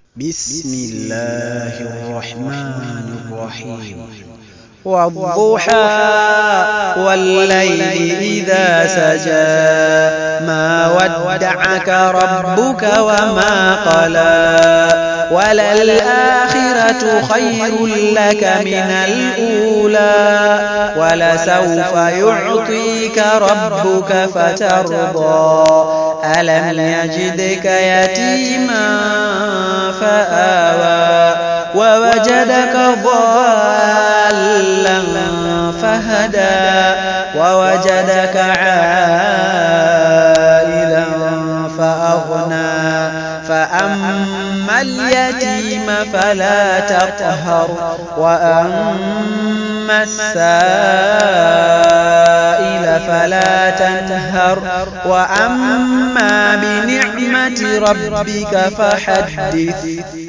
بسم الله الرحمن الرحيم والضحى والليل إذا سجى ما ودعك ربك وما قلى وللآخرة خير لك من الأولى ولسوف يعطيك ربك فترضى ألم يجدك يتيما فآوى ووجدك ضالا فهدى ووجدك عائلا فأغنى فأما اليتيم فلا تقهر وأما السائل فلا تنهر وأما بنعمة ربك فحدث.